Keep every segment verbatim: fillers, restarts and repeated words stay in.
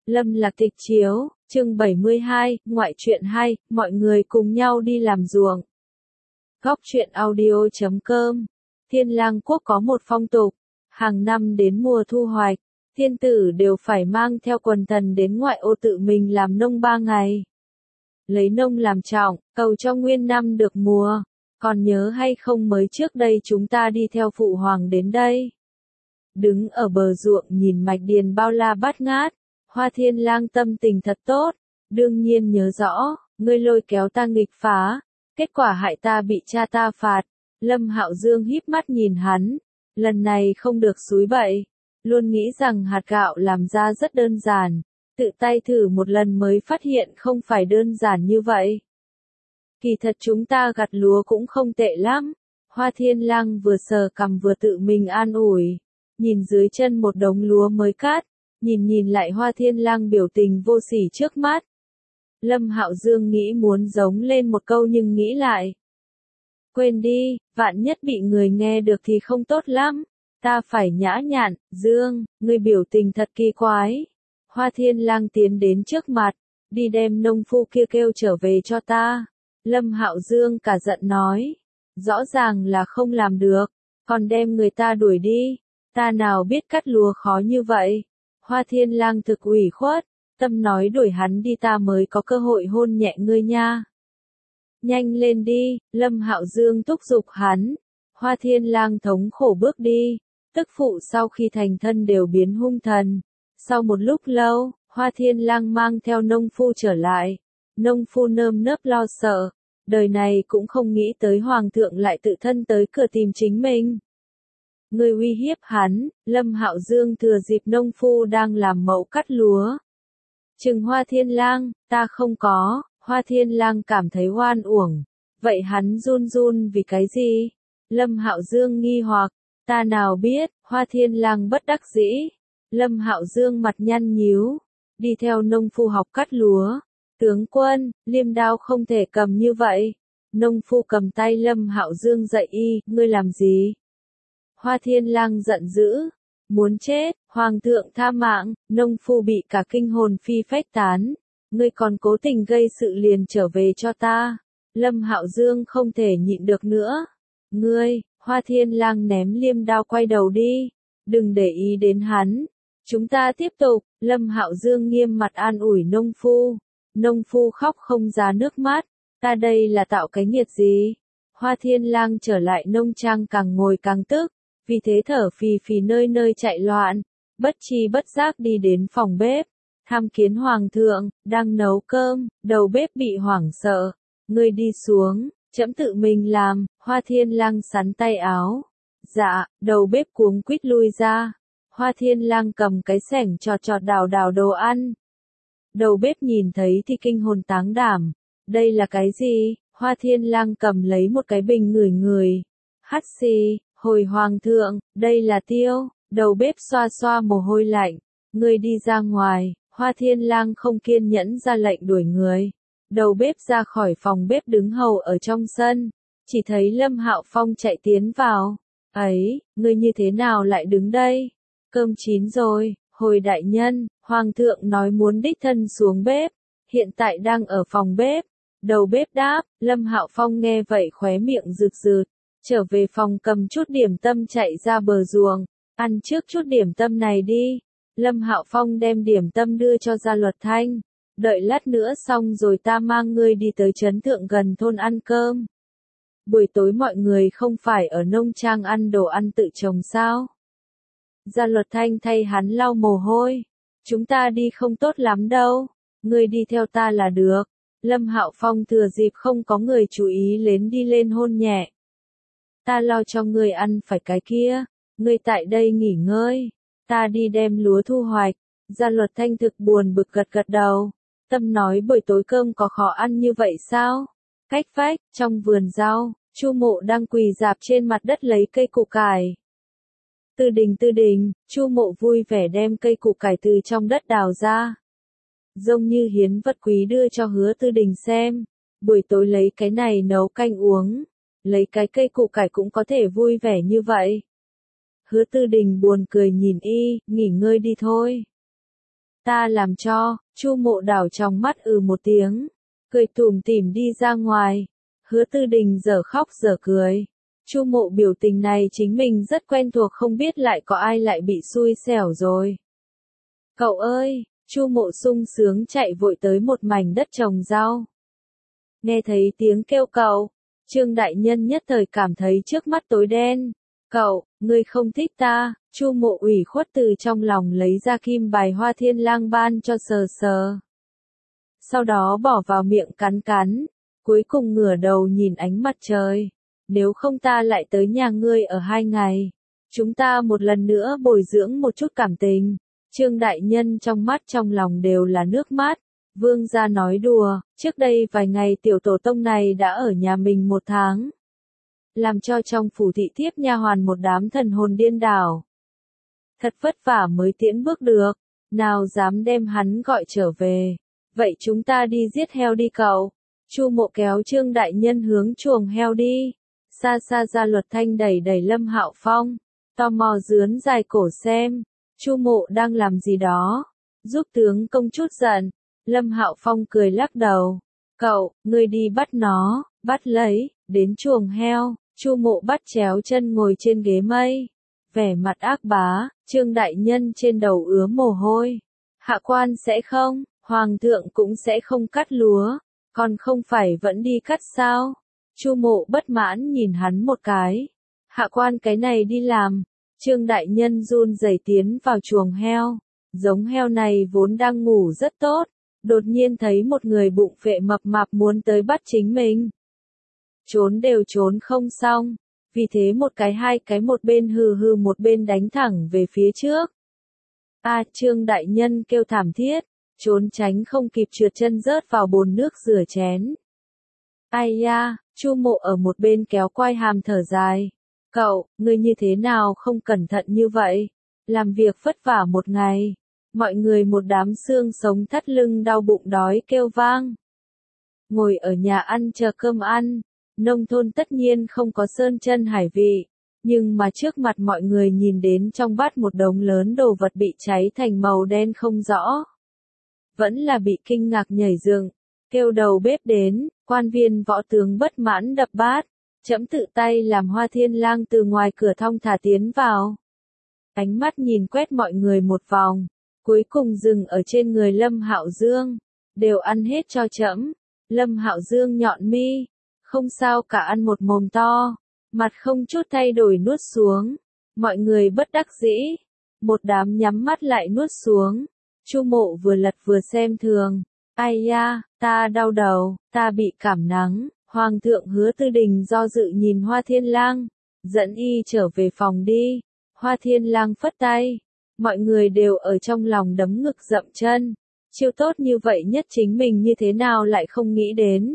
Lâm Lạc Tịch chiếu, chương bảy mươi hai, ngoại truyện hay, mọi người cùng nhau đi làm ruộng. Góc truyện audio chấm com. Thiên Lang quốc có một phong tục, hàng năm đến mùa thu hoạch, thiên tử đều phải mang theo quần thần đến ngoại ô tự mình làm nông ba ngày. Lấy nông làm trọng, cầu cho nguyên năm được mùa. Còn nhớ hay không, mới trước đây chúng ta đi theo phụ hoàng đến đây. Đứng ở bờ ruộng nhìn mạch điền bao la bát ngát, Hoa Thiên Lang tâm tình thật tốt, đương nhiên nhớ rõ, ngươi lôi kéo ta nghịch phá, kết quả hại ta bị cha ta phạt. Lâm Hạo Dương híp mắt nhìn hắn, lần này không được xúi bậy, luôn nghĩ rằng hạt gạo làm ra rất đơn giản, tự tay thử một lần mới phát hiện không phải đơn giản như vậy. Kỳ thật chúng ta gặt lúa cũng không tệ lắm. Hoa Thiên Lang vừa sờ cằm vừa tự mình an ủi, nhìn dưới chân một đống lúa mới cắt, nhìn nhìn lại Hoa Thiên Lang biểu tình vô sỉ trước mắt. Lâm Hạo Dương nghĩ muốn giống lên một câu nhưng nghĩ lại. Quên đi, vạn nhất bị người nghe được thì không tốt lắm. Ta phải nhã nhặn, Dương, ngươi biểu tình thật kỳ quái. Hoa Thiên Lang tiến đến trước mặt, đi đem nông phu kia kêu trở về cho ta. Lâm Hạo Dương cả giận nói, rõ ràng là không làm được, còn đem người ta đuổi đi. Ta nào biết cắt lúa khó như vậy. Hoa Thiên Lang thực ủy khuất, tâm nói đuổi hắn đi ta mới có cơ hội hôn nhẹ ngươi nha. Nhanh lên đi, Lâm Hạo Dương thúc giục hắn. Hoa Thiên Lang thống khổ bước đi, tức phụ sau khi thành thân đều biến hung thần. Sau một lúc lâu, Hoa Thiên Lang mang theo nông phu trở lại. Nông phu nơm nớp lo sợ, đời này cũng không nghĩ tới hoàng thượng lại tự thân tới cửa tìm chính mình. Ngươi uy hiếp hắn. Lâm Hạo Dương thừa dịp nông phu đang làm mậu cắt lúa. Chừng Hoa Thiên Lang, ta không có. Hoa Thiên Lang cảm thấy oan uổng. Vậy hắn run run vì cái gì? Lâm Hạo Dương nghi hoặc, ta nào biết. Hoa Thiên Lang bất đắc dĩ. Lâm Hạo Dương mặt nhăn nhíu, đi theo nông phu học cắt lúa. Tướng quân, liêm đao không thể cầm như vậy. Nông phu cầm tay Lâm Hạo Dương dậy y, ngươi làm gì? Hoa Thiên Lang giận dữ, muốn chết. Hoàng thượng tha mạng. Nông phu bị cả kinh hồn phi phách tán. Ngươi còn cố tình gây sự liền trở về cho ta. Lâm Hạo Dương không thể nhịn được nữa. Ngươi, Hoa Thiên Lang ném liêm đao quay đầu đi. Đừng để ý đến hắn. Chúng ta tiếp tục. Lâm Hạo Dương nghiêm mặt an ủi nông phu. Nông phu khóc không ra nước mắt. Ta đây là tạo cái nghiệt gì? Hoa Thiên Lang trở lại nông trang càng ngồi càng tức, vì thế thở phì phì nơi nơi chạy loạn, bất chi bất giác đi đến phòng bếp, tham kiến hoàng thượng, đang nấu cơm. Đầu bếp bị hoảng sợ, ngươi đi xuống, trẫm tự mình làm. Hoa Thiên Lang sắn tay áo. Dạ. Đầu bếp cuống quýt lui ra. Hoa Thiên Lang cầm cái xẻng chọt chọt đào đào đồ ăn. Đầu bếp nhìn thấy thì kinh hồn táng đảm. Đây là cái gì? Hoa Thiên Lang cầm lấy một cái bình ngửi ngửi. Hắt xì, hồi hoàng thượng, đây là tiêu. Đầu bếp xoa xoa mồ hôi lạnh. Ngươi đi ra ngoài. Hoa Thiên Lang không kiên nhẫn ra lệnh đuổi người. Đầu bếp ra khỏi phòng bếp đứng hầu ở trong sân. Chỉ thấy Lâm Hạo Phong chạy tiến vào. Ấy, ngươi như thế nào lại đứng đây? Cơm chín rồi. Hồi đại nhân, hoàng thượng nói muốn đích thân xuống bếp, hiện tại đang ở phòng bếp. Đầu bếp đáp. Lâm Hạo Phong nghe vậy khóe miệng rực rực, trở về phòng cầm chút điểm tâm chạy ra bờ ruộng, ăn trước chút điểm tâm này đi. Lâm Hạo Phong đem điểm tâm đưa cho Gia Luật Thanh, đợi lát nữa xong rồi ta mang ngươi đi tới trấn thượng gần thôn ăn cơm. Buổi tối mọi người không phải ở nông trang ăn đồ ăn tự trồng sao? Gia Luật Thanh thay hắn lau mồ hôi. Chúng ta đi không tốt lắm đâu. Ngươi đi theo ta là được. Lâm Hạo Phong thừa dịp không có người chú ý đến đi lên hôn nhẹ. Ta lo cho ngươi ăn phải cái kia. Ngươi tại đây nghỉ ngơi. Ta đi đem lúa thu hoạch. Gia Luật Thanh thực buồn bực gật gật đầu. Tâm nói buổi tối cơm có khó ăn như vậy sao? Cách vách, trong vườn rau, Chu Mộ đang quỳ rạp trên mặt đất lấy cây củ cải. Tư đình tư đình, Chu Mộ vui vẻ đem cây củ cải từ trong đất đào ra. Giống như hiến vật quý đưa cho Hứa Tư Đình xem. Buổi tối lấy cái này nấu canh uống. Lấy cái cây củ cải cũng có thể vui vẻ như vậy. Hứa Tư Đình buồn cười nhìn y, nghỉ ngơi đi thôi. Ta làm cho, Chu Mộ đảo trong mắt ừ một tiếng, cười tủm tỉm đi ra ngoài. Hứa Tư Đình dở khóc dở cười. Chu Mộ biểu tình này chính mình rất quen thuộc, không biết lại có ai lại bị xui xẻo rồi. Cậu ơi, Chu Mộ sung sướng chạy vội tới một mảnh đất trồng rau. Nghe thấy tiếng kêu cậu, Trương đại nhân nhất thời cảm thấy trước mắt tối đen. Cậu, ngươi không thích ta? Chu Mộ ủy khuất từ trong lòng lấy ra kim bài Hoa Thiên Lang ban cho sờ sờ. Sau đó bỏ vào miệng cắn cắn, cuối cùng ngửa đầu nhìn ánh mặt trời. Nếu không ta lại tới nhà ngươi ở hai ngày. Chúng ta một lần nữa bồi dưỡng một chút cảm tình. Trương đại nhân trong mắt trong lòng đều là nước mắt. Vương gia nói đùa, trước đây vài ngày tiểu tổ tông này đã ở nhà mình một tháng. Làm cho trong phủ thị thiếp nha hoàn một đám thần hồn điên đảo. Thật vất vả mới tiễn bước được, nào dám đem hắn gọi trở về. Vậy chúng ta đi giết heo đi cậu. Chu Mộ kéo Trương đại nhân hướng chuồng heo đi. Xa xa Gia Luật Thanh đẩy đẩy Lâm Hạo Phong, tò mò dướn dài cổ xem, Chu Mộ đang làm gì đó, giúp tướng công chút giận. Lâm Hạo Phong cười lắc đầu, cậu, ngươi đi bắt nó, bắt lấy, đến chuồng heo. Chu Mộ bắt chéo chân ngồi trên ghế mây, vẻ mặt ác bá. Trương đại nhân trên đầu ứa mồ hôi. Hạ quan sẽ không, hoàng thượng cũng sẽ không cắt lúa, còn không phải vẫn đi cắt sao? Chu Mộ bất mãn nhìn hắn một cái. Hạ quan cái này đi làm. Trương đại nhân run rẩy tiến vào chuồng heo. Giống heo này vốn đang ngủ rất tốt, đột nhiên thấy một người bụng phệ mập mạp muốn tới bắt chính mình. Trốn đều trốn không xong, vì thế một cái hai cái một bên hừ hừ một bên đánh thẳng về phía trước. A à, Trương đại nhân kêu thảm thiết, trốn tránh không kịp trượt chân rớt vào bồn nước rửa chén. Ai da, Chu Mộ ở một bên kéo quai hàm thở dài. Cậu, ngươi như thế nào không cẩn thận như vậy? Làm việc vất vả một ngày, mọi người một đám xương sống thắt lưng đau bụng đói kêu vang. Ngồi ở nhà ăn chờ cơm ăn, nông thôn tất nhiên không có sơn chân hải vị, nhưng mà trước mặt mọi người nhìn đến trong bát một đống lớn đồ vật bị cháy thành màu đen không rõ. Vẫn là bị kinh ngạc nhảy dựng, kêu đầu bếp đến, quan viên võ tướng bất mãn đập bát, trẫm tự tay làm Hoa Thiên Lang từ ngoài cửa thong thả tiến vào. Ánh mắt nhìn quét mọi người một vòng, cuối cùng dừng ở trên người Lâm Hạo Dương, đều ăn hết cho trẫm. Lâm Hạo Dương nhọn mi, không sao cả ăn một mồm to, mặt không chút thay đổi nuốt xuống. Mọi người bất đắc dĩ, một đám nhắm mắt lại nuốt xuống. Chu Mộ vừa lật vừa xem thường, ai da, ta đau đầu, ta bị cảm nắng. Hoàng thượng Hứa Tư Đình do dự nhìn Hoa Thiên Lang, dẫn y trở về phòng đi. Hoa Thiên Lang phất tay, mọi người đều ở trong lòng đấm ngực dậm chân. Chiêu tốt như vậy nhất chính mình như thế nào lại không nghĩ đến.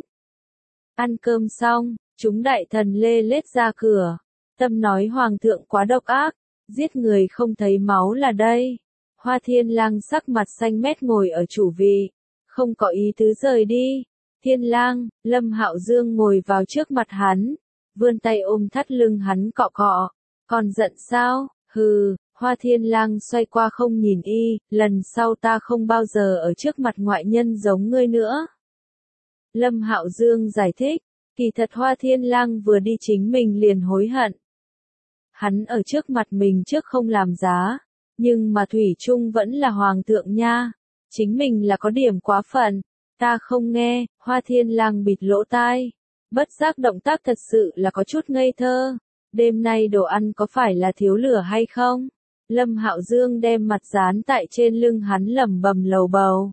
Ăn cơm xong, chúng đại thần lê lết ra cửa. Tâm nói Hoàng thượng quá độc ác, giết người không thấy máu là đây. Hoa Thiên Lang sắc mặt xanh mét ngồi ở chủ vị, không có ý tứ rời đi. Thiên Lang, Lâm Hạo Dương ngồi vào trước mặt hắn, vươn tay ôm thắt lưng hắn cọ cọ. Còn giận sao? Hừ. Hoa Thiên Lang xoay qua không nhìn y, lần sau ta không bao giờ ở trước mặt ngoại nhân giống ngươi nữa. Lâm Hạo Dương giải thích, kỳ thật Hoa Thiên Lang vừa đi chính mình liền hối hận. Hắn ở trước mặt mình trước không làm giá, nhưng mà thủy chung vẫn là hoàng thượng nha. Chính mình là có điểm quá phận, ta không nghe. Hoa Thiên Lang bịt lỗ tai, bất giác động tác thật sự là có chút ngây thơ. Đêm nay đồ ăn có phải là thiếu lửa hay không? Lâm Hạo Dương đem mặt dán tại trên lưng hắn lẩm bẩm lầu bầu.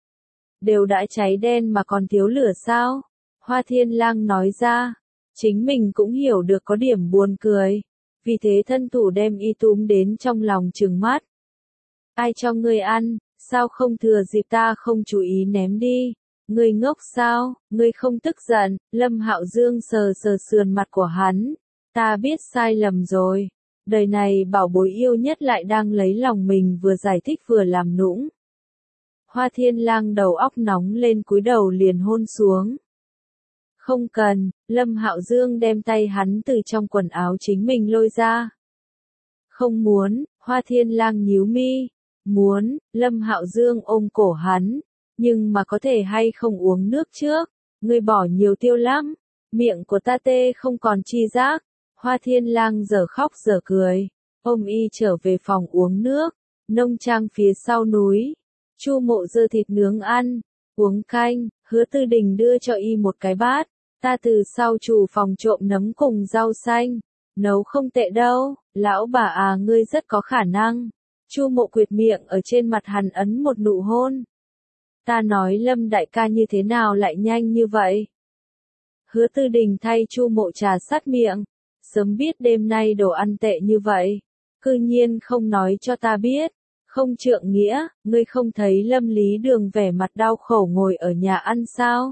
Đều đã cháy đen mà còn thiếu lửa sao? Hoa Thiên Lang nói ra, chính mình cũng hiểu được có điểm buồn cười, vì thế thân thủ đem y túm đến trong lòng trừng mắt. Ai cho ngươi ăn, sao không thừa dịp ta không chú ý ném đi? Ngươi ngốc sao? Ngươi không tức giận? Lâm Hạo Dương sờ sờ sườn mặt của hắn, ta biết sai lầm rồi. Đời này bảo bối yêu nhất lại đang lấy lòng mình, vừa giải thích vừa làm nũng. Hoa Thiên Lang đầu óc nóng lên cúi đầu liền hôn xuống. Không cần. Lâm Hạo Dương đem tay hắn từ trong quần áo chính mình lôi ra. Không muốn. Hoa Thiên Lang nhíu mi, Muốn, Lâm Hạo Dương ôm cổ hắn, nhưng mà có thể hay không uống nước trước, ngươi bỏ nhiều tiêu lắm, miệng của ta tê không còn chi giác. Hoa Thiên Lang giờ khóc giờ cười, ôm y trở về phòng uống nước, nông trang phía sau núi. Chu Mộ giơ thịt nướng ăn, uống canh, Hứa Tư Đình đưa cho y một cái bát, ta từ sau chủ phòng trộm nấm cùng rau xanh, nấu không tệ đâu, lão bà à ngươi rất có khả năng. Chu Mộ quệt miệng ở trên mặt hắn ấn một nụ hôn. Ta nói Lâm đại ca như thế nào lại nhanh như vậy? Hứa Tư Đình thay Chu Mộ trà sát miệng, sớm biết đêm nay đồ ăn tệ như vậy, cư nhiên không nói cho ta biết. Không trượng nghĩa, ngươi không thấy Lâm Lý Đường vẻ mặt đau khổ ngồi ở nhà ăn sao?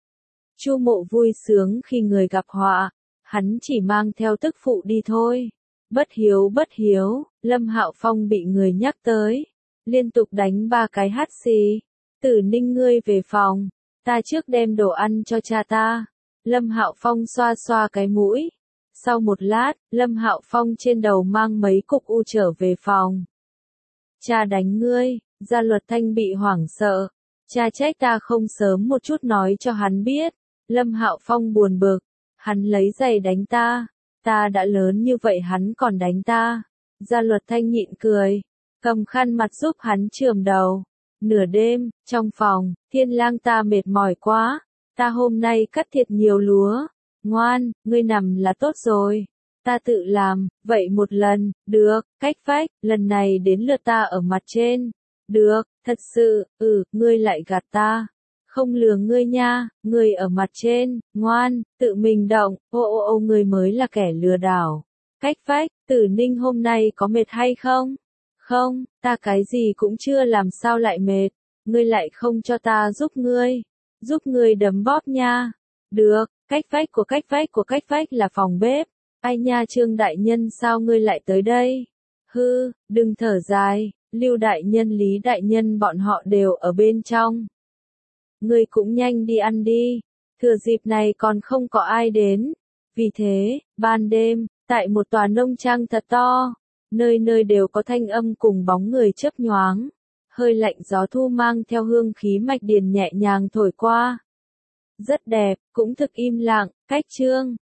Chu Mộ vui sướng khi người gặp họa, hắn chỉ mang theo tức phụ đi thôi. Bất hiếu bất hiếu, Lâm Hạo Phong bị người nhắc tới, liên tục đánh ba cái hắt xì. Tử Ninh ngươi về phòng, ta trước đem đồ ăn cho cha ta. Lâm Hạo Phong xoa xoa cái mũi. Sau một lát, Lâm Hạo Phong trên đầu mang mấy cục u trở về phòng. Cha đánh ngươi, Gia Luật Thanh bị hoảng sợ. Cha trách ta không sớm một chút nói cho hắn biết. Lâm Hạo Phong buồn bực, hắn lấy giày đánh ta. Ta đã lớn như vậy hắn còn đánh ta. Gia Luật Thanh nhịn cười, cầm khăn mặt giúp hắn chườm đầu. Nửa đêm, trong phòng, Thiên Lang ta mệt mỏi quá. Ta hôm nay cắt thiệt nhiều lúa. Ngoan, ngươi nằm là tốt rồi. Ta tự làm, vậy một lần, được, cách vách, lần này đến lượt ta ở mặt trên. Được, thật sự, ừ, ngươi lại gạt ta. Không lừa ngươi nha, ngươi ở mặt trên, ngoan, tự mình động, ô ô ô ngươi mới là kẻ lừa đảo. Cách vách, Tử Ninh hôm nay có mệt hay không? Không, ta cái gì cũng chưa làm sao lại mệt, ngươi lại không cho ta giúp ngươi. Giúp ngươi đấm bóp nha. Được, cách vách của cách vách của cách vách là phòng bếp. Ai nha Trương đại nhân sao ngươi lại tới đây? Hư, đừng thở dài, Lưu đại nhân Lý đại nhân bọn họ đều ở bên trong. Ngươi cũng nhanh đi ăn đi, thừa dịp này còn không có ai đến. Vì thế, ban đêm, tại một tòa nông trang thật to, nơi nơi đều có thanh âm cùng bóng người chớp nhoáng. Hơi lạnh gió thu mang theo hương khí mạch điền nhẹ nhàng thổi qua. Rất đẹp, cũng thực im lặng, cách Trương